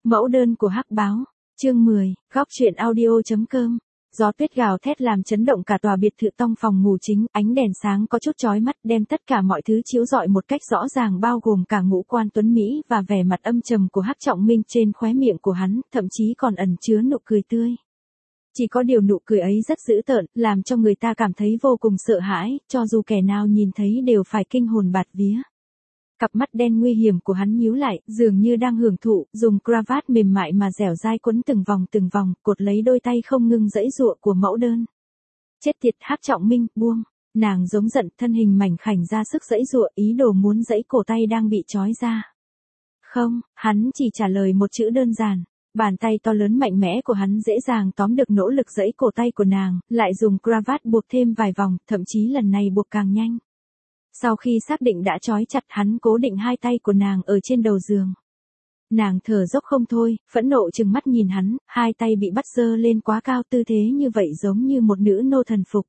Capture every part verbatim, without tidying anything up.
Mẫu đơn của Hắc Báo, chương mười, góc truyện audio.com. Gió tuyết gào thét làm chấn động cả tòa biệt thự tông phòng ngủ chính, ánh đèn sáng có chút chói mắt đem tất cả mọi thứ chiếu rọi một cách rõ ràng, bao gồm cả ngũ quan tuấn Mỹ và vẻ mặt âm trầm của Hắc Trọng Minh trên khóe miệng của hắn, thậm chí còn ẩn chứa nụ cười tươi. Chỉ có điều nụ cười ấy rất dữ tợn, làm cho người ta cảm thấy vô cùng sợ hãi, cho dù kẻ nào nhìn thấy đều phải kinh hồn bạt vía. Cặp mắt đen nguy hiểm của hắn nhíu lại, dường như đang hưởng thụ, dùng cravat mềm mại mà dẻo dai quấn từng vòng từng vòng, cột lấy đôi tay không ngừng giãy giụa của mẫu đơn. Chết tiệt, Hắc Trọng Minh, buông! Nàng giống giận, thân hình mảnh khảnh ra sức giãy giụa, ý đồ muốn giãy cổ tay đang bị trói ra. Không, hắn chỉ trả lời một chữ đơn giản. Bàn tay to lớn mạnh mẽ của hắn dễ dàng tóm được nỗ lực giãy cổ tay của nàng, lại dùng cravat buộc thêm vài vòng, thậm chí lần này buộc càng nhanh. Sau khi xác định đã trói chặt, hắn cố định hai tay của nàng ở trên đầu giường. Nàng thở dốc không thôi, phẫn nộ trừng mắt nhìn hắn, hai tay bị bắt giơ lên quá cao, tư thế như vậy giống như một nữ nô thần phục.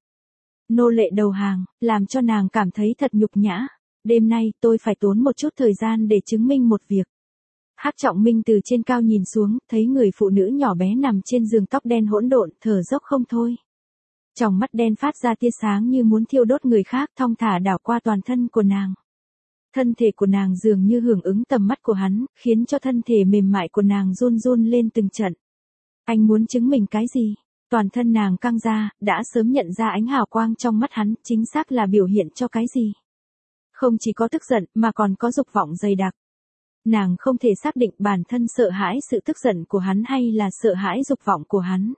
Nô lệ đầu hàng, làm cho nàng cảm thấy thật nhục nhã. Đêm nay tôi phải tốn một chút thời gian để chứng minh một việc. Hắc Trọng Minh từ trên cao nhìn xuống, thấy người phụ nữ nhỏ bé nằm trên giường, tóc đen hỗn độn, thở dốc không thôi. Trong mắt đen phát ra tia sáng như muốn thiêu đốt người khác, thong thả đảo qua toàn thân của nàng. Thân thể của nàng dường như hưởng ứng tầm mắt của hắn, khiến cho thân thể mềm mại của nàng run run lên từng trận. Anh muốn chứng minh cái gì? Toàn thân nàng căng ra, đã sớm nhận ra ánh hào quang trong mắt hắn, chính xác là biểu hiện cho cái gì? Không chỉ có tức giận, mà còn có dục vọng dày đặc. Nàng không thể xác định bản thân sợ hãi sự tức giận của hắn hay là sợ hãi dục vọng của hắn.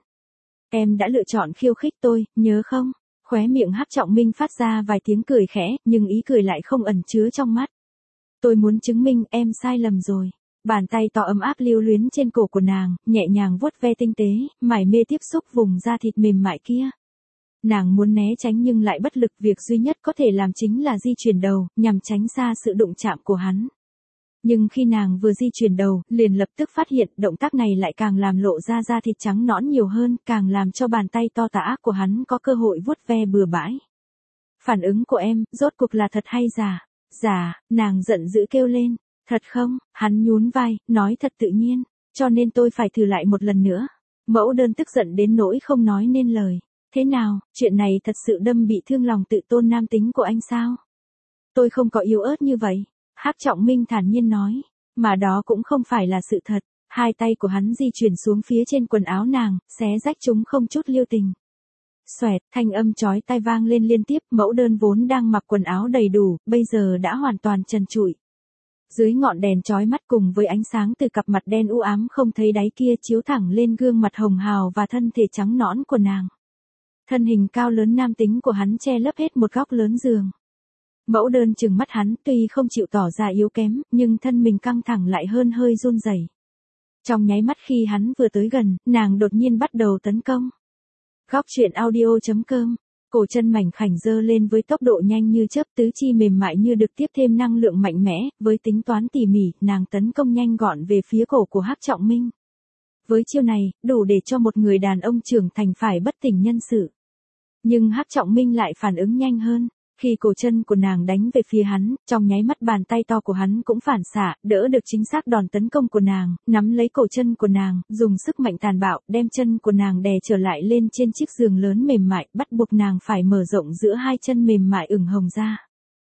Em đã lựa chọn khiêu khích tôi, nhớ không? Khóe miệng Hắc Trọng Minh phát ra vài tiếng cười khẽ, nhưng ý cười lại không ẩn chứa trong mắt. Tôi muốn chứng minh em sai lầm rồi. Bàn tay to ấm áp lưu luyến trên cổ của nàng, nhẹ nhàng vuốt ve tinh tế, mải mê tiếp xúc vùng da thịt mềm mại kia. Nàng muốn né tránh nhưng lại bất lực, việc duy nhất có thể làm chính là di chuyển đầu, nhằm tránh xa sự đụng chạm của hắn. Nhưng khi nàng vừa di chuyển đầu, liền lập tức phát hiện động tác này lại càng làm lộ ra da thịt trắng nõn nhiều hơn, càng làm cho bàn tay to tà ác của hắn có cơ hội vuốt ve bừa bãi. Phản ứng của em, rốt cuộc là thật hay giả? Giả, nàng giận dữ kêu lên. Thật không? Hắn nhún vai, nói thật tự nhiên, cho nên tôi phải thử lại một lần nữa. Mẫu đơn tức giận đến nỗi không nói nên lời. Thế nào, chuyện này thật sự đâm bị thương lòng tự tôn nam tính của anh sao? Tôi không có yếu ớt như vậy. Hắc Trọng Minh thản nhiên nói, mà đó cũng không phải là sự thật. Hai tay của hắn di chuyển xuống phía trên quần áo nàng, xé rách chúng không chút lưu tình. Xoẹt, thanh âm chói tai vang lên liên tiếp, mẫu đơn vốn đang mặc quần áo đầy đủ, bây giờ đã hoàn toàn trần trụi. Dưới ngọn đèn chói mắt cùng với ánh sáng từ cặp mặt đen u ám không thấy đáy kia chiếu thẳng lên gương mặt hồng hào và thân thể trắng nõn của nàng. Thân hình cao lớn nam tính của hắn che lấp hết một góc lớn giường. Mẫu đơn trừng mắt hắn, tuy không chịu tỏ ra yếu kém, nhưng thân mình căng thẳng lại hơn hơi run rẩy. Trong nháy mắt khi hắn vừa tới gần, nàng đột nhiên bắt đầu tấn công. Góc truyện audio.com. Cổ chân mảnh khảnh giơ lên với tốc độ nhanh như chớp, tứ chi mềm mại như được tiếp thêm năng lượng mạnh mẽ, với tính toán tỉ mỉ, nàng tấn công nhanh gọn về phía cổ của Hắc Trọng Minh. Với chiêu này, đủ để cho một người đàn ông trưởng thành phải bất tỉnh nhân sự. Nhưng Hắc Trọng Minh lại phản ứng nhanh hơn. Khi cổ chân của nàng đánh về phía hắn, trong nháy mắt bàn tay to của hắn cũng phản xạ, đỡ được chính xác đòn tấn công của nàng, nắm lấy cổ chân của nàng, dùng sức mạnh tàn bạo, đem chân của nàng đè trở lại lên trên chiếc giường lớn mềm mại, bắt buộc nàng phải mở rộng giữa hai chân mềm mại ửng hồng ra.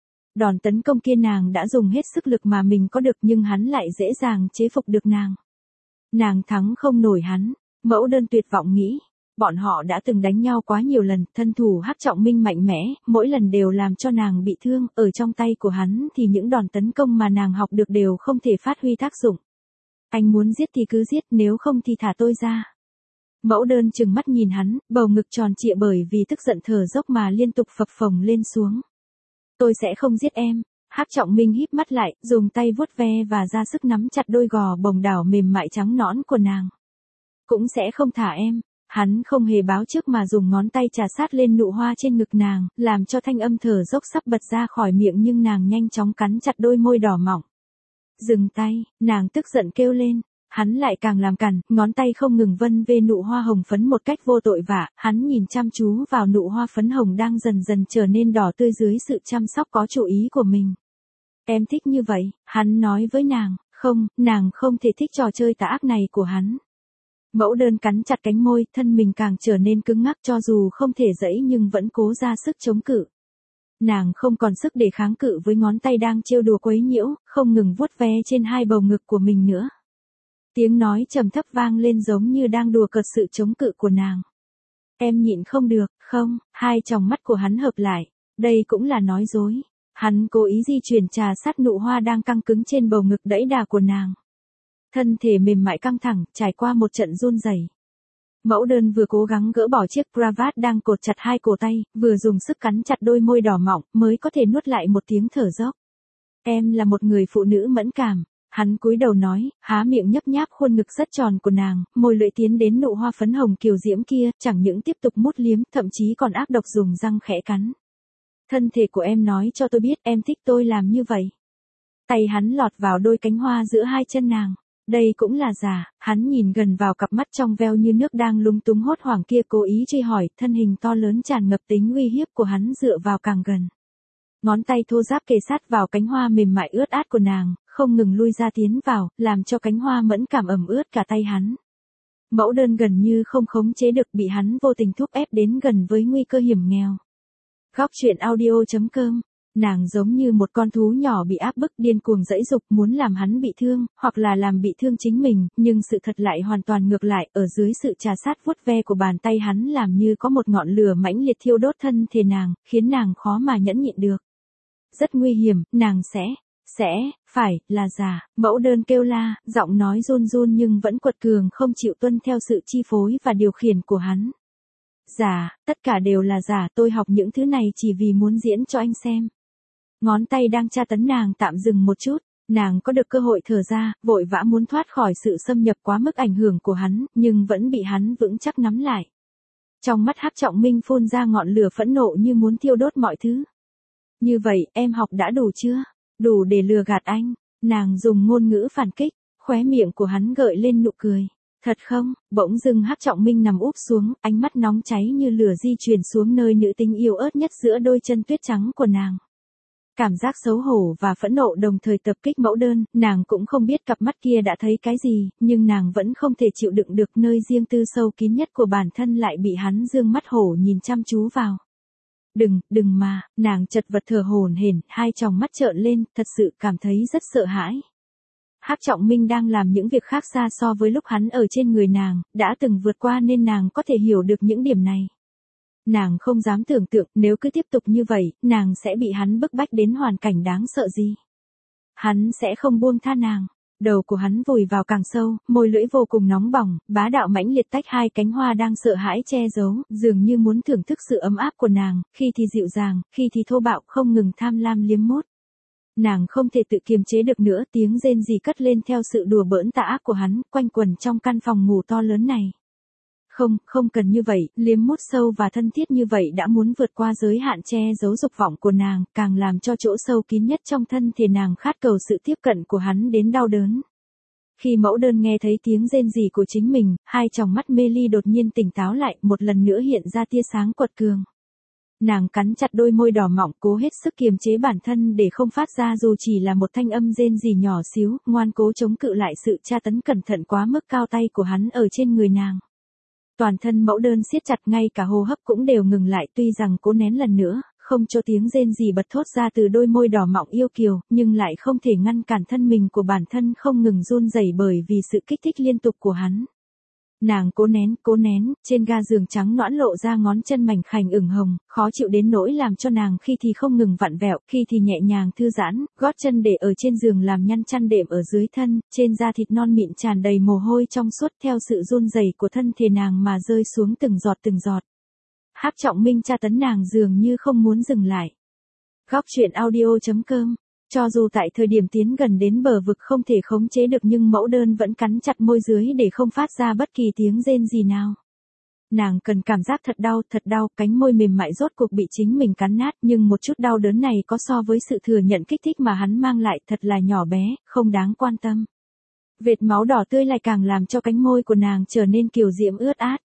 Đòn tấn công kia nàng đã dùng hết sức lực mà mình có được, nhưng hắn lại dễ dàng chế phục được nàng. Nàng thắng không nổi hắn, mẫu đơn tuyệt vọng nghĩ. Bọn họ đã từng đánh nhau quá nhiều lần, thân thủ Hắc Trọng Minh mạnh mẽ, mỗi lần đều làm cho nàng bị thương, ở trong tay của hắn thì những đòn tấn công mà nàng học được đều không thể phát huy tác dụng. Anh muốn giết thì cứ giết, nếu không thì thả tôi ra. Mẫu đơn trừng mắt nhìn hắn, bầu ngực tròn trịa bởi vì tức giận thở dốc mà liên tục phập phồng lên xuống. Tôi sẽ không giết em. Hắc Trọng Minh híp mắt lại, dùng tay vuốt ve và ra sức nắm chặt đôi gò bồng đảo mềm mại trắng nõn của nàng. Cũng sẽ không thả em. Hắn không hề báo trước mà dùng ngón tay trà sát lên nụ hoa trên ngực nàng, làm cho thanh âm thở dốc sắp bật ra khỏi miệng, nhưng nàng nhanh chóng cắn chặt đôi môi đỏ mọng. Dừng tay, nàng tức giận kêu lên. Hắn lại càng làm cằn, ngón tay không ngừng vân về nụ hoa hồng phấn một cách vô tội vạ, hắn nhìn chăm chú vào nụ hoa phấn hồng đang dần dần trở nên đỏ tươi dưới sự chăm sóc có chủ ý của mình. Em thích như vậy, hắn nói với nàng, Không, nàng không thể thích trò chơi tà ác này của hắn. Mẫu đơn cắn chặt cánh môi, thân mình càng trở nên cứng ngắc, cho dù không thể dẫy nhưng vẫn cố ra sức chống cự. Nàng không còn sức để kháng cự với ngón tay đang trêu đùa quấy nhiễu, không ngừng vuốt ve trên hai bầu ngực của mình nữa. Tiếng nói trầm thấp vang lên giống như đang đùa cợt sự chống cự của nàng. Em nhịn không được, không, hai tròng mắt của hắn hợp lại. Đây cũng là nói dối. Hắn cố ý di chuyển trà sát nụ hoa đang căng cứng trên bầu ngực đẫy đà của nàng. Thân thể mềm mại căng thẳng, trải qua một trận run rẩy. Mẫu đơn vừa cố gắng gỡ bỏ chiếc cravat đang cột chặt hai cổ tay, vừa dùng sức cắn chặt đôi môi đỏ mọng, mới có thể nuốt lại một tiếng thở dốc. Em là một người phụ nữ mẫn cảm. Hắn cúi đầu nói, há miệng nhấp nháp khuôn ngực rất tròn của nàng, môi lưỡi tiến đến nụ hoa phấn hồng kiều diễm kia, chẳng những tiếp tục mút liếm, thậm chí còn ác độc dùng răng khẽ cắn. Thân thể của em nói cho tôi biết em thích tôi làm như vậy. Tay hắn lọt vào đôi cánh hoa giữa hai chân nàng. Đây cũng là giả, hắn nhìn gần vào cặp mắt trong veo như nước đang lúng túng hốt hoảng kia, cố ý truy hỏi, thân hình to lớn tràn ngập tính uy hiếp của hắn dựa vào càng gần. Ngón tay thô ráp kề sát vào cánh hoa mềm mại ướt át của nàng, không ngừng lui ra tiến vào, làm cho cánh hoa mẫn cảm ẩm ướt cả tay hắn. Mẫu đơn gần như không khống chế được, bị hắn vô tình thúc ép đến gần với nguy cơ hiểm nghèo. Góc truyện audio chấm com. Nàng giống như một con thú nhỏ bị áp bức điên cuồng giãy giụp muốn làm hắn bị thương, hoặc là làm bị thương chính mình, nhưng sự thật lại hoàn toàn ngược lại, ở dưới sự trà sát vuốt ve của bàn tay hắn làm như có một ngọn lửa mãnh liệt thiêu đốt thân thể nàng, khiến nàng khó mà nhẫn nhịn được. Rất nguy hiểm, nàng sẽ, sẽ, phải, là giả, mẫu đơn kêu la, giọng nói run run nhưng vẫn quật cường không chịu tuân theo sự chi phối và điều khiển của hắn. Giả, tất cả đều là giả, tôi học những thứ này chỉ vì muốn diễn cho anh xem. Ngón tay đang tra tấn nàng tạm dừng một chút, nàng có được cơ hội thở ra, vội vã muốn thoát khỏi sự xâm nhập quá mức ảnh hưởng của hắn, nhưng vẫn bị hắn vững chắc nắm lại. Trong mắt Hắc Trọng Minh phun ra ngọn lửa phẫn nộ như muốn thiêu đốt mọi thứ. Như vậy, em học đã đủ chưa? Đủ để lừa gạt anh. Nàng dùng ngôn ngữ phản kích, khóe miệng của hắn gợi lên nụ cười. Thật không? Bỗng dưng Hắc Trọng Minh nằm úp xuống, ánh mắt nóng cháy như lửa di chuyển xuống nơi nữ tính yếu ớt nhất giữa đôi chân tuyết trắng của nàng. Cảm giác xấu hổ và phẫn nộ đồng thời tập kích mẫu đơn, nàng cũng không biết cặp mắt kia đã thấy cái gì, nhưng nàng vẫn không thể chịu đựng được nơi riêng tư sâu kín nhất của bản thân lại bị hắn dương mắt hổ nhìn chăm chú vào. Đừng, đừng mà, nàng chật vật thở hổn hển, hai tròng mắt trợn lên, thật sự cảm thấy rất sợ hãi. Hắc Trọng Minh đang làm những việc khác xa so với lúc hắn ở trên người nàng, đã từng vượt qua nên nàng có thể hiểu được những điểm này. Nàng không dám tưởng tượng nếu cứ tiếp tục như vậy, nàng sẽ bị hắn bức bách đến hoàn cảnh đáng sợ gì. Hắn sẽ không buông tha nàng. Đầu của hắn vùi vào càng sâu, môi lưỡi vô cùng nóng bỏng, bá đạo mãnh liệt tách hai cánh hoa đang sợ hãi che giấu, dường như muốn thưởng thức sự ấm áp của nàng, khi thì dịu dàng, khi thì thô bạo, không ngừng tham lam liếm mốt. Nàng không thể tự kiềm chế được nữa, tiếng rên rỉ cất lên theo sự đùa bỡn tà ác của hắn, quanh quẩn trong căn phòng ngủ to lớn này. Không, không cần như vậy, liếm mút sâu và thân thiết như vậy đã muốn vượt qua giới hạn che giấu dục vọng của nàng, càng làm cho chỗ sâu kín nhất trong thân thể nàng khát cầu sự tiếp cận của hắn đến đau đớn. Khi mẫu đơn nghe thấy tiếng rên rỉ của chính mình, hai tròng mắt mê ly đột nhiên tỉnh táo lại, một lần nữa hiện ra tia sáng quật cường. Nàng cắn chặt đôi môi đỏ mọng, cố hết sức kiềm chế bản thân để không phát ra dù chỉ là một thanh âm rên rỉ nhỏ xíu, ngoan cố chống cự lại sự tra tấn cẩn thận quá mức cao tay của hắn ở trên người nàng. Toàn thân mẫu đơn siết chặt, ngay cả hô hấp cũng đều ngừng lại, tuy rằng cố nén lần nữa, không cho tiếng rên rỉ bật thốt ra từ đôi môi đỏ mọng yêu kiều, nhưng lại không thể ngăn cản thân mình của bản thân không ngừng run rẩy bởi vì sự kích thích liên tục của hắn. Nàng cố nén, cố nén, trên ga giường trắng nõn lộ ra ngón chân mảnh khảnh ửng hồng, khó chịu đến nỗi làm cho nàng khi thì không ngừng vặn vẹo, khi thì nhẹ nhàng thư giãn, gót chân để ở trên giường làm nhăn chăn đệm ở dưới thân, trên da thịt non mịn tràn đầy mồ hôi trong suốt theo sự run rẩy của thân thể nàng mà rơi xuống từng giọt từng giọt. Hắc Trọng Minh tra tấn nàng dường như không muốn dừng lại. Góc truyện audio chấm com. Cho dù tại thời điểm tiến gần đến bờ vực không thể khống chế được nhưng mẫu đơn vẫn cắn chặt môi dưới để không phát ra bất kỳ tiếng rên gì nào. Nàng cần cảm giác thật đau, thật đau, cánh môi mềm mại rốt cuộc bị chính mình cắn nát, nhưng một chút đau đớn này có so với sự thừa nhận kích thích mà hắn mang lại thật là nhỏ bé, không đáng quan tâm. Vệt máu đỏ tươi lại càng làm cho cánh môi của nàng trở nên kiều diễm ướt át.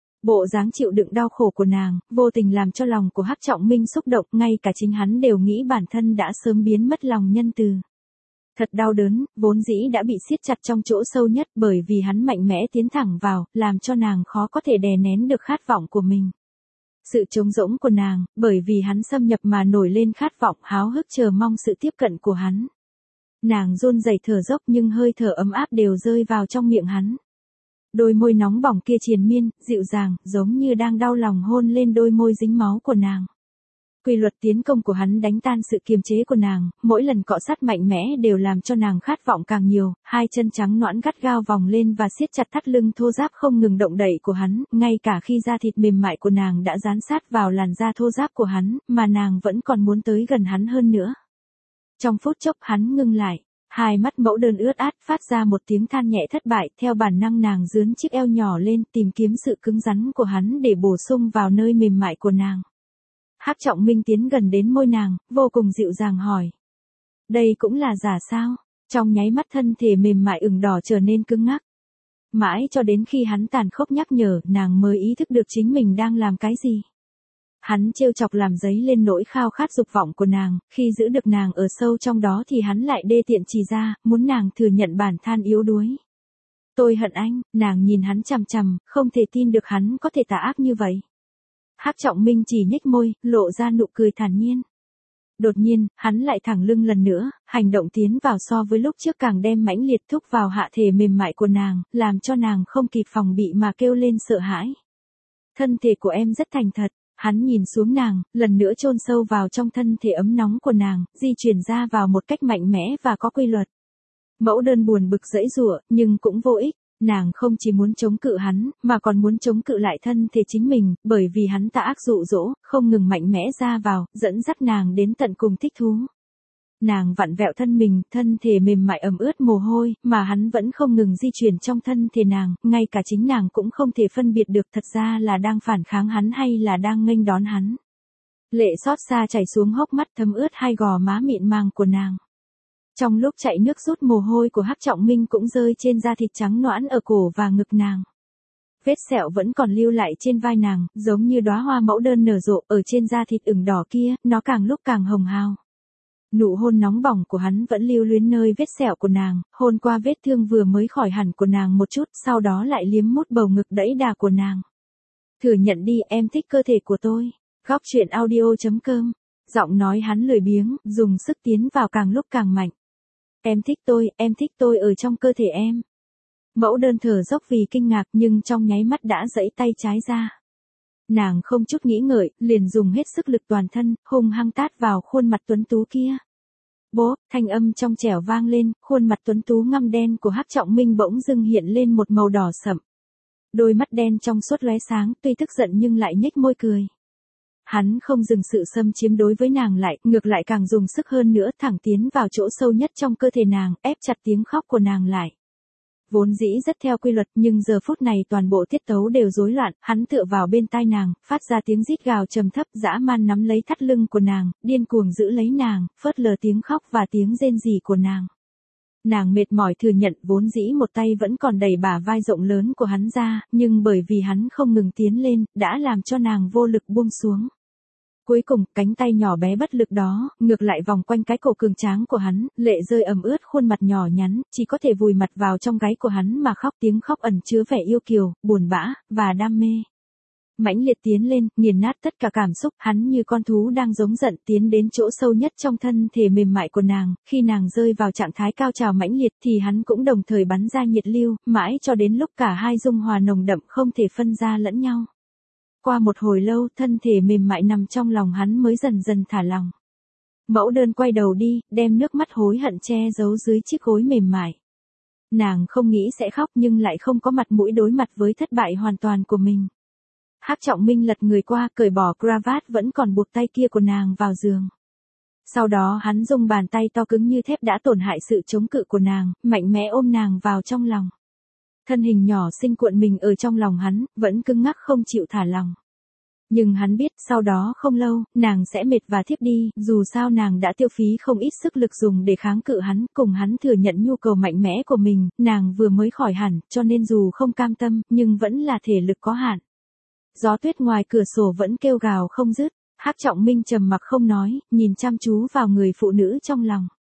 Bộ dáng chịu đựng đau khổ của nàng, vô tình làm cho lòng của Hắc Trọng Minh xúc động, ngay cả chính hắn đều nghĩ bản thân đã sớm biến mất lòng nhân từ. Thật đau đớn, vốn dĩ đã bị siết chặt trong chỗ sâu nhất bởi vì hắn mạnh mẽ tiến thẳng vào, làm cho nàng khó có thể đè nén được khát vọng của mình. Sự trống rỗng của nàng, bởi vì hắn xâm nhập mà nổi lên khát vọng háo hức chờ mong sự tiếp cận của hắn. Nàng run rẩy thở dốc nhưng hơi thở ấm áp đều rơi vào trong miệng hắn. Đôi môi nóng bỏng kia triền miên, dịu dàng, giống như đang đau lòng hôn lên đôi môi dính máu của nàng. Quy luật tiến công của hắn đánh tan sự kiềm chế của nàng, mỗi lần cọ sát mạnh mẽ đều làm cho nàng khát vọng càng nhiều, hai chân trắng nõn gắt gao vòng lên và siết chặt thắt lưng thô ráp không ngừng động đậy của hắn, ngay cả khi da thịt mềm mại của nàng đã dán sát vào làn da thô ráp của hắn, mà nàng vẫn còn muốn tới gần hắn hơn nữa. Trong phút chốc hắn ngưng lại, hai mắt mẫu đơn ướt át phát ra một tiếng than nhẹ thất bại, theo bản năng nàng dướn chiếc eo nhỏ lên tìm kiếm sự cứng rắn của hắn để bổ sung vào nơi mềm mại của nàng. Hắc Trọng Minh tiến gần đến môi nàng, vô cùng dịu dàng hỏi. Đây cũng là giả sao? Trong nháy mắt thân thể mềm mại ửng đỏ trở nên cứng ngắc. Mãi cho đến khi hắn tàn khốc nhắc nhở, nàng mới ý thức được chính mình đang làm cái gì. Hắn trêu chọc làm dấy lên nỗi khao khát dục vọng của nàng, khi giữ được nàng ở sâu trong đó thì hắn lại đê tiện chỉ ra, muốn nàng thừa nhận bản than yếu đuối. Tôi hận anh, nàng nhìn hắn chằm chằm, không thể tin được hắn có thể tà ác như vậy. Hắc Trọng Minh chỉ nhếch môi, lộ ra nụ cười thản nhiên. Đột nhiên, hắn lại thẳng lưng lần nữa, hành động tiến vào so với lúc trước càng đem mãnh liệt thúc vào hạ thể mềm mại của nàng, làm cho nàng không kịp phòng bị mà kêu lên sợ hãi. Thân thể của em rất thành thật, hắn nhìn xuống nàng, lần nữa chôn sâu vào trong thân thể ấm nóng của nàng, di chuyển ra vào một cách mạnh mẽ và có quy luật. Mẫu đơn buồn bực giãy giụa, nhưng cũng vô ích. Nàng không chỉ muốn chống cự hắn, mà còn muốn chống cự lại thân thể chính mình, bởi vì hắn tà ác dụ dỗ, không ngừng mạnh mẽ ra vào, dẫn dắt nàng đến tận cùng thích thú. Nàng vặn vẹo thân mình, thân thể mềm mại ẩm ướt mồ hôi, mà hắn vẫn không ngừng di chuyển trong thân thể nàng, ngay cả chính nàng cũng không thể phân biệt được thật ra là đang phản kháng hắn hay là đang nghênh đón hắn. Lệ xót xa chảy xuống hốc mắt thấm ướt hai gò má mịn màng của nàng. Trong lúc chạy nước rút mồ hôi của Hắc Trọng Minh cũng rơi trên da thịt trắng nõn ở cổ và ngực nàng. Vết sẹo vẫn còn lưu lại trên vai nàng, giống như đóa hoa mẫu đơn nở rộ ở trên da thịt ửng đỏ kia, nó càng lúc càng hồng hào. Nụ hôn nóng bỏng của hắn vẫn lưu luyến nơi vết sẹo của nàng, hôn qua vết thương vừa mới khỏi hẳn của nàng một chút, sau đó lại liếm mút bầu ngực đẫy đà của nàng. Thừa nhận đi, em thích cơ thể của tôi. Góc truyện audio chấm com. Giọng nói hắn lười biếng, dùng sức tiến vào càng lúc càng mạnh. Em thích tôi, em thích tôi ở trong cơ thể em. Mẫu đơn thở dốc vì kinh ngạc nhưng trong nháy mắt đã giãy tay trái ra. Nàng không chút nghĩ ngợi, liền dùng hết sức lực toàn thân, hung hăng tát vào khuôn mặt tuấn tú kia. Bố, thanh âm trong trẻo vang lên, khuôn mặt tuấn tú ngăm đen của Hắc Trọng Minh bỗng dưng hiện lên một màu đỏ sậm. Đôi mắt đen trong suốt lóe sáng, tuy tức giận nhưng lại nhếch môi cười. Hắn không dừng sự xâm chiếm đối với nàng lại, ngược lại càng dùng sức hơn nữa, thẳng tiến vào chỗ sâu nhất trong cơ thể nàng, ép chặt tiếng khóc của nàng lại. Vốn dĩ rất theo quy luật nhưng giờ phút này toàn bộ tiết tấu đều rối loạn, hắn tựa vào bên tai nàng, phát ra tiếng rít gào trầm thấp, dã man nắm lấy thắt lưng của nàng, điên cuồng giữ lấy nàng, phớt lờ tiếng khóc và tiếng rên rỉ của nàng. Nàng mệt mỏi thừa nhận vốn dĩ một tay vẫn còn đẩy bả vai rộng lớn của hắn ra, nhưng bởi vì hắn không ngừng tiến lên, đã làm cho nàng vô lực buông xuống. Cuối cùng, cánh tay nhỏ bé bất lực đó, ngược lại vòng quanh cái cổ cường tráng của hắn, lệ rơi ẩm ướt khuôn mặt nhỏ nhắn, chỉ có thể vùi mặt vào trong gáy của hắn mà khóc, tiếng khóc ẩn chứa vẻ yêu kiều, buồn bã, và đam mê. Mãnh liệt tiến lên, nghiền nát tất cả cảm xúc, hắn như con thú đang giống giận tiến đến chỗ sâu nhất trong thân thể mềm mại của nàng, khi nàng rơi vào trạng thái cao trào mãnh liệt thì hắn cũng đồng thời bắn ra nhiệt lưu, mãi cho đến lúc cả hai dung hòa nồng đậm không thể phân ra lẫn nhau. Qua một hồi lâu, thân thể mềm mại nằm trong lòng hắn mới dần dần thả lòng. Mẫu đơn quay đầu đi, đem nước mắt hối hận che giấu dưới chiếc gối mềm mại. Nàng không nghĩ sẽ khóc nhưng lại không có mặt mũi đối mặt với thất bại hoàn toàn của mình. Hắc Trọng Minh lật người qua, cởi bỏ cravat vẫn còn buộc tay kia của nàng vào giường. Sau đó hắn dùng bàn tay to cứng như thép đã tổn hại sự chống cự của nàng, mạnh mẽ ôm nàng vào trong lòng. Thân hình nhỏ xinh cuộn mình ở trong lòng hắn, vẫn cứng ngắc không chịu thả lòng. Nhưng hắn biết, sau đó không lâu, nàng sẽ mệt và thiếp đi, dù sao nàng đã tiêu phí không ít sức lực dùng để kháng cự hắn, cùng hắn thừa nhận nhu cầu mạnh mẽ của mình, nàng vừa mới khỏi hẳn, cho nên dù không cam tâm, nhưng vẫn là thể lực có hạn. Gió tuyết ngoài cửa sổ vẫn kêu gào không dứt, Hắc Trọng Minh trầm mặc không nói, nhìn chăm chú vào người phụ nữ trong lòng.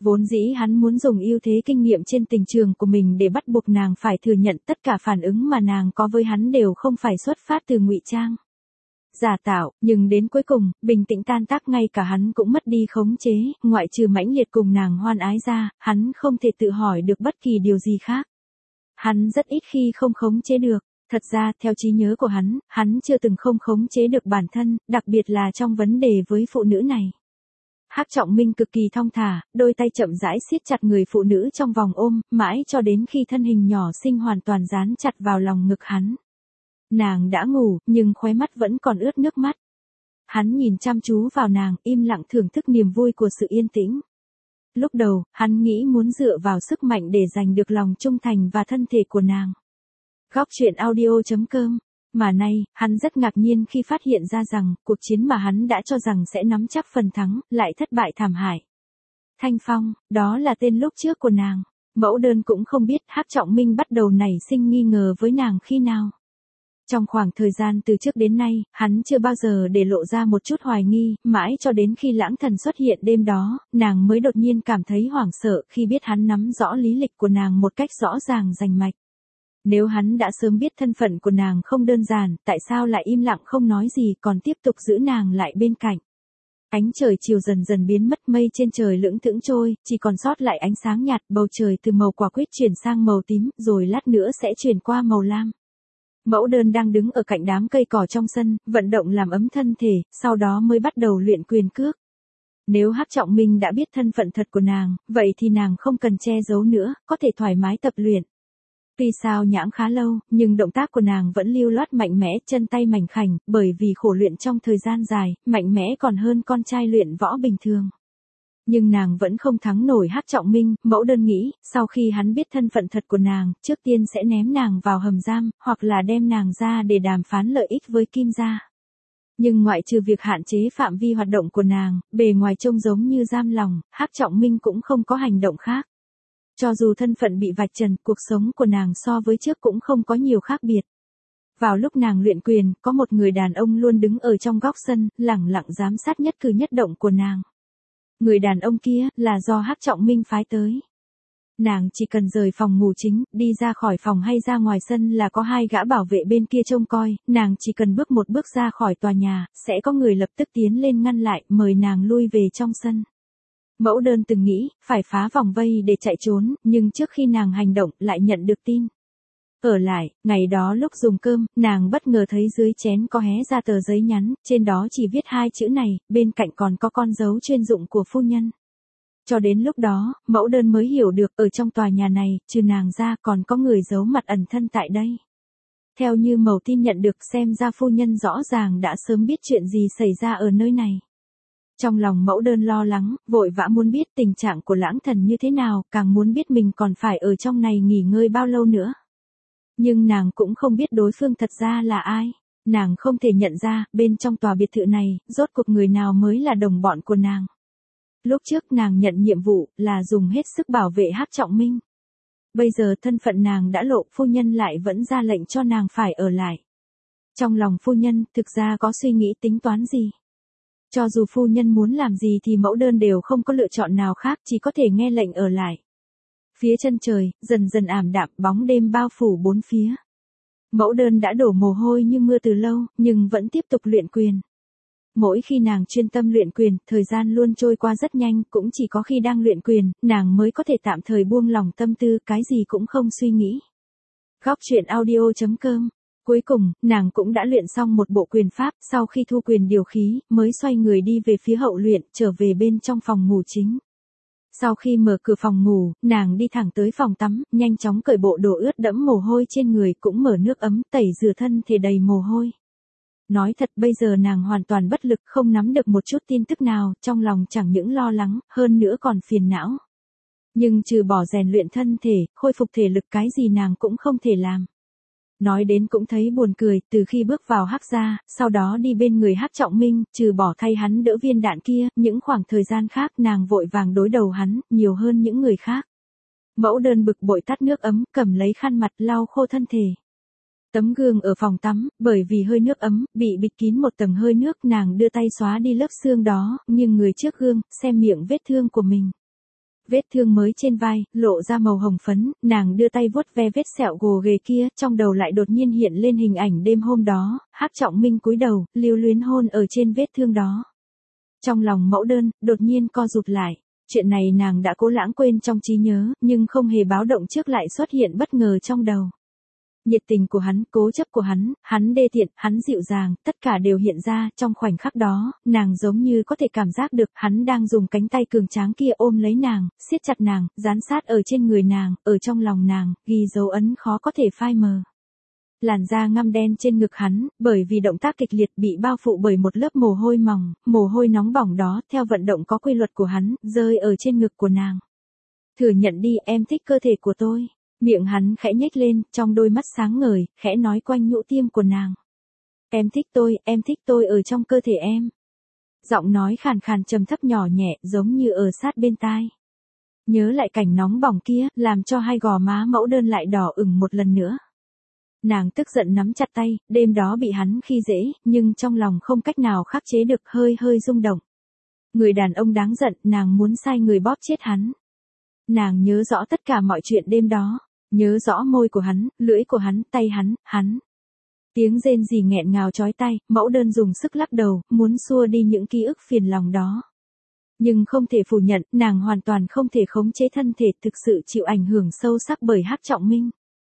Vốn dĩ hắn muốn dùng ưu thế kinh nghiệm trên tình trường của mình để bắt buộc nàng phải thừa nhận tất cả phản ứng mà nàng có với hắn đều không phải xuất phát từ ngụy trang, giả tạo, nhưng đến cuối cùng, bình tĩnh tan tác, ngay cả hắn cũng mất đi khống chế, ngoại trừ mãnh liệt cùng nàng hoan ái ra, hắn không thể tự hỏi được bất kỳ điều gì khác. Hắn rất ít khi không khống chế được. Thật ra, theo trí nhớ của hắn, hắn chưa từng không khống chế được bản thân, đặc biệt là trong vấn đề với phụ nữ này. Hắc Trọng Minh cực kỳ thong thả, đôi tay chậm rãi siết chặt người phụ nữ trong vòng ôm, mãi cho đến khi thân hình nhỏ xinh hoàn toàn dán chặt vào lòng ngực hắn. Nàng đã ngủ, nhưng khóe mắt vẫn còn ướt nước mắt. Hắn nhìn chăm chú vào nàng, im lặng thưởng thức niềm vui của sự yên tĩnh. Lúc đầu, hắn nghĩ muốn dựa vào sức mạnh để giành được lòng trung thành và thân thể của nàng. Góc truyện audio chấm com. Mà nay, hắn rất ngạc nhiên khi phát hiện ra rằng, cuộc chiến mà hắn đã cho rằng sẽ nắm chắc phần thắng, lại thất bại thảm hại. Thanh Phong, đó là tên lúc trước của nàng. Mẫu đơn cũng không biết Hắc Trọng Minh bắt đầu nảy sinh nghi ngờ với nàng khi nào. Trong khoảng thời gian từ trước đến nay, hắn chưa bao giờ để lộ ra một chút hoài nghi, mãi cho đến khi Lãng Thần xuất hiện đêm đó, nàng mới đột nhiên cảm thấy hoảng sợ khi biết hắn nắm rõ lý lịch của nàng một cách rõ ràng rành mạch. Nếu hắn đã sớm biết thân phận của nàng không đơn giản, tại sao lại im lặng không nói gì còn tiếp tục giữ nàng lại bên cạnh. Ánh trời chiều dần dần biến mất, mây trên trời lững thững trôi, chỉ còn sót lại ánh sáng nhạt, bầu trời từ màu quả quýt chuyển sang màu tím, rồi lát nữa sẽ chuyển qua màu lam. Mẫu đơn đang đứng ở cạnh đám cây cỏ trong sân, vận động làm ấm thân thể, sau đó mới bắt đầu luyện quyền cước. Nếu Hắc Trọng Minh đã biết thân phận thật của nàng, vậy thì nàng không cần che giấu nữa, có thể thoải mái tập luyện. Tuy sao nhãng khá lâu, nhưng động tác của nàng vẫn lưu loát mạnh mẽ, chân tay mảnh khảnh, bởi vì khổ luyện trong thời gian dài, mạnh mẽ còn hơn con trai luyện võ bình thường. Nhưng nàng vẫn không thắng nổi Hắc Trọng Minh, mẫu đơn nghĩ, sau khi hắn biết thân phận thật của nàng, trước tiên sẽ ném nàng vào hầm giam, hoặc là đem nàng ra để đàm phán lợi ích với Kim gia. Nhưng ngoại trừ việc hạn chế phạm vi hoạt động của nàng, bề ngoài trông giống như giam lòng, Hắc Trọng Minh cũng không có hành động khác. Cho dù thân phận bị vạch trần, cuộc sống của nàng so với trước cũng không có nhiều khác biệt. Vào lúc nàng luyện quyền, có một người đàn ông luôn đứng ở trong góc sân, lẳng lặng giám sát nhất cử nhất động của nàng. Người đàn ông kia, là do Hắc Trọng Minh phái tới. Nàng chỉ cần rời phòng ngủ chính, đi ra khỏi phòng hay ra ngoài sân là có hai gã bảo vệ bên kia trông coi, nàng chỉ cần bước một bước ra khỏi tòa nhà, sẽ có người lập tức tiến lên ngăn lại, mời nàng lui về trong sân. Mẫu đơn từng nghĩ, phải phá vòng vây để chạy trốn, nhưng trước khi nàng hành động, lại nhận được tin. Ở lại, ngày đó lúc dùng cơm, nàng bất ngờ thấy dưới chén có hé ra tờ giấy nhắn, trên đó chỉ viết hai chữ này, bên cạnh còn có con dấu chuyên dụng của phu nhân. Cho đến lúc đó, mẫu đơn mới hiểu được, ở trong tòa nhà này, trừ nàng ra còn có người giấu mặt ẩn thân tại đây. Theo như mẩu tin nhận được, xem ra phu nhân rõ ràng đã sớm biết chuyện gì xảy ra ở nơi này. Trong lòng mẫu đơn lo lắng, vội vã muốn biết tình trạng của Lãng Thần như thế nào, càng muốn biết mình còn phải ở trong này nghỉ ngơi bao lâu nữa. Nhưng nàng cũng không biết đối phương thật ra là ai. Nàng không thể nhận ra, bên trong tòa biệt thự này, rốt cuộc người nào mới là đồng bọn của nàng. Lúc trước nàng nhận nhiệm vụ, là dùng hết sức bảo vệ Hắc Trọng Minh. Bây giờ thân phận nàng đã lộ, phu nhân lại vẫn ra lệnh cho nàng phải ở lại. Trong lòng phu nhân, thực ra có suy nghĩ tính toán gì? Cho dù phu nhân muốn làm gì thì mẫu đơn đều không có lựa chọn nào khác, chỉ có thể nghe lệnh ở lại. Phía chân trời, dần dần ảm đạm, bóng đêm bao phủ bốn phía. Mẫu đơn đã đổ mồ hôi như mưa từ lâu, nhưng vẫn tiếp tục luyện quyền. Mỗi khi nàng chuyên tâm luyện quyền, thời gian luôn trôi qua rất nhanh, cũng chỉ có khi đang luyện quyền, nàng mới có thể tạm thời buông lòng tâm tư, cái gì cũng không suy nghĩ. Góc truyện audio chấm com. Cuối cùng, nàng cũng đã luyện xong một bộ quyền pháp, sau khi thu quyền điều khí, mới xoay người đi về phía hậu luyện, trở về bên trong phòng ngủ chính. Sau khi mở cửa phòng ngủ, nàng đi thẳng tới phòng tắm, nhanh chóng cởi bộ đồ ướt đẫm mồ hôi trên người, cũng mở nước ấm, tẩy rửa thân thể đầy mồ hôi. Nói thật, bây giờ nàng hoàn toàn bất lực, không nắm được một chút tin tức nào, trong lòng chẳng những lo lắng, hơn nữa còn phiền não. Nhưng trừ bỏ rèn luyện thân thể, khôi phục thể lực, cái gì nàng cũng không thể làm. Nói đến cũng thấy buồn cười, từ khi bước vào Hắc gia, sau đó đi bên người Hắc Trọng Minh, trừ bỏ thay hắn đỡ viên đạn kia, những khoảng thời gian khác nàng vội vàng đối đầu hắn, nhiều hơn những người khác. Mẫu đơn bực bội tắt nước ấm, cầm lấy khăn mặt lau khô thân thể. Tấm gương ở phòng tắm, bởi vì hơi nước ấm, bị bịt kín một tầng hơi nước, nàng đưa tay xóa đi lớp xương đó, nhưng người trước gương, xem miệng vết thương của mình. Vết thương mới trên vai, lộ ra màu hồng phấn, nàng đưa tay vuốt ve vết sẹo gồ ghề kia, trong đầu lại đột nhiên hiện lên hình ảnh đêm hôm đó, Hắc Trọng Minh cúi đầu, lưu luyến hôn ở trên vết thương đó. Trong lòng Mẫu Đơn, đột nhiên co rụt lại. Chuyện này nàng đã cố lãng quên trong trí nhớ, nhưng không hề báo động trước lại xuất hiện bất ngờ trong đầu. Nhiệt tình của hắn, cố chấp của hắn, hắn đê tiện, hắn dịu dàng, tất cả đều hiện ra, trong khoảnh khắc đó, nàng giống như có thể cảm giác được, hắn đang dùng cánh tay cường tráng kia ôm lấy nàng, siết chặt nàng, dán sát ở trên người nàng, ở trong lòng nàng, ghi dấu ấn khó có thể phai mờ. Làn da ngăm đen trên ngực hắn, bởi vì động tác kịch liệt bị bao phủ bởi một lớp mồ hôi mỏng, mồ hôi nóng bỏng đó, theo vận động có quy luật của hắn, rơi ở trên ngực của nàng. Thừa nhận đi, em thích cơ thể của tôi. Miệng hắn khẽ nhếch lên, trong đôi mắt sáng ngời, khẽ nói quanh nhũ tiêm của nàng. Em thích tôi, em thích tôi ở trong cơ thể em. Giọng nói khàn khàn trầm thấp nhỏ nhẹ, giống như ở sát bên tai. Nhớ lại cảnh nóng bỏng kia, làm cho hai gò má Mẫu Đơn lại đỏ ửng một lần nữa. Nàng tức giận nắm chặt tay, đêm đó bị hắn khi dễ, nhưng trong lòng không cách nào khắc chế được, hơi hơi rung động. Người đàn ông đáng giận, nàng muốn sai người bóp chết hắn. Nàng nhớ rõ tất cả mọi chuyện đêm đó. Nhớ rõ môi của hắn, lưỡi của hắn, tay hắn, hắn. Tiếng rên rỉ nghẹn ngào chói tai, Mẫu Đơn dùng sức lắc đầu, muốn xua đi những ký ức phiền lòng đó. Nhưng không thể phủ nhận, nàng hoàn toàn không thể khống chế thân thể, thực sự chịu ảnh hưởng sâu sắc bởi Hắc Trọng Minh.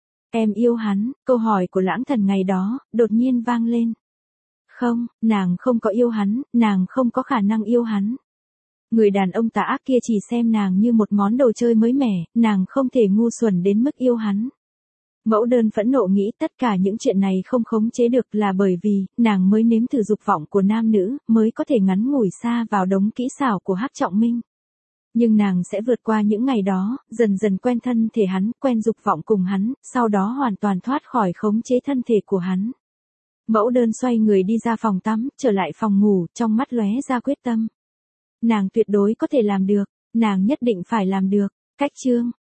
Em yêu hắn, câu hỏi của Lãng Thần ngày đó, đột nhiên vang lên. Không, nàng không có yêu hắn, nàng không có khả năng yêu hắn. Người đàn ông tà ác kia chỉ xem nàng như một món đồ chơi mới mẻ, nàng không thể ngu xuẩn đến mức yêu hắn. Mẫu Đơn phẫn nộ nghĩ tất cả những chuyện này không khống chế được là bởi vì, nàng mới nếm thử dục vọng của nam nữ, mới có thể ngắn ngủi xa vào đống kỹ xảo của Hắc Trọng Minh. Nhưng nàng sẽ vượt qua những ngày đó, dần dần quen thân thể hắn, quen dục vọng cùng hắn, sau đó hoàn toàn thoát khỏi khống chế thân thể của hắn. Mẫu Đơn xoay người đi ra phòng tắm, trở lại phòng ngủ, trong mắt lóe ra quyết tâm. Nàng tuyệt đối có thể làm được, nàng nhất định phải làm được. Cách chương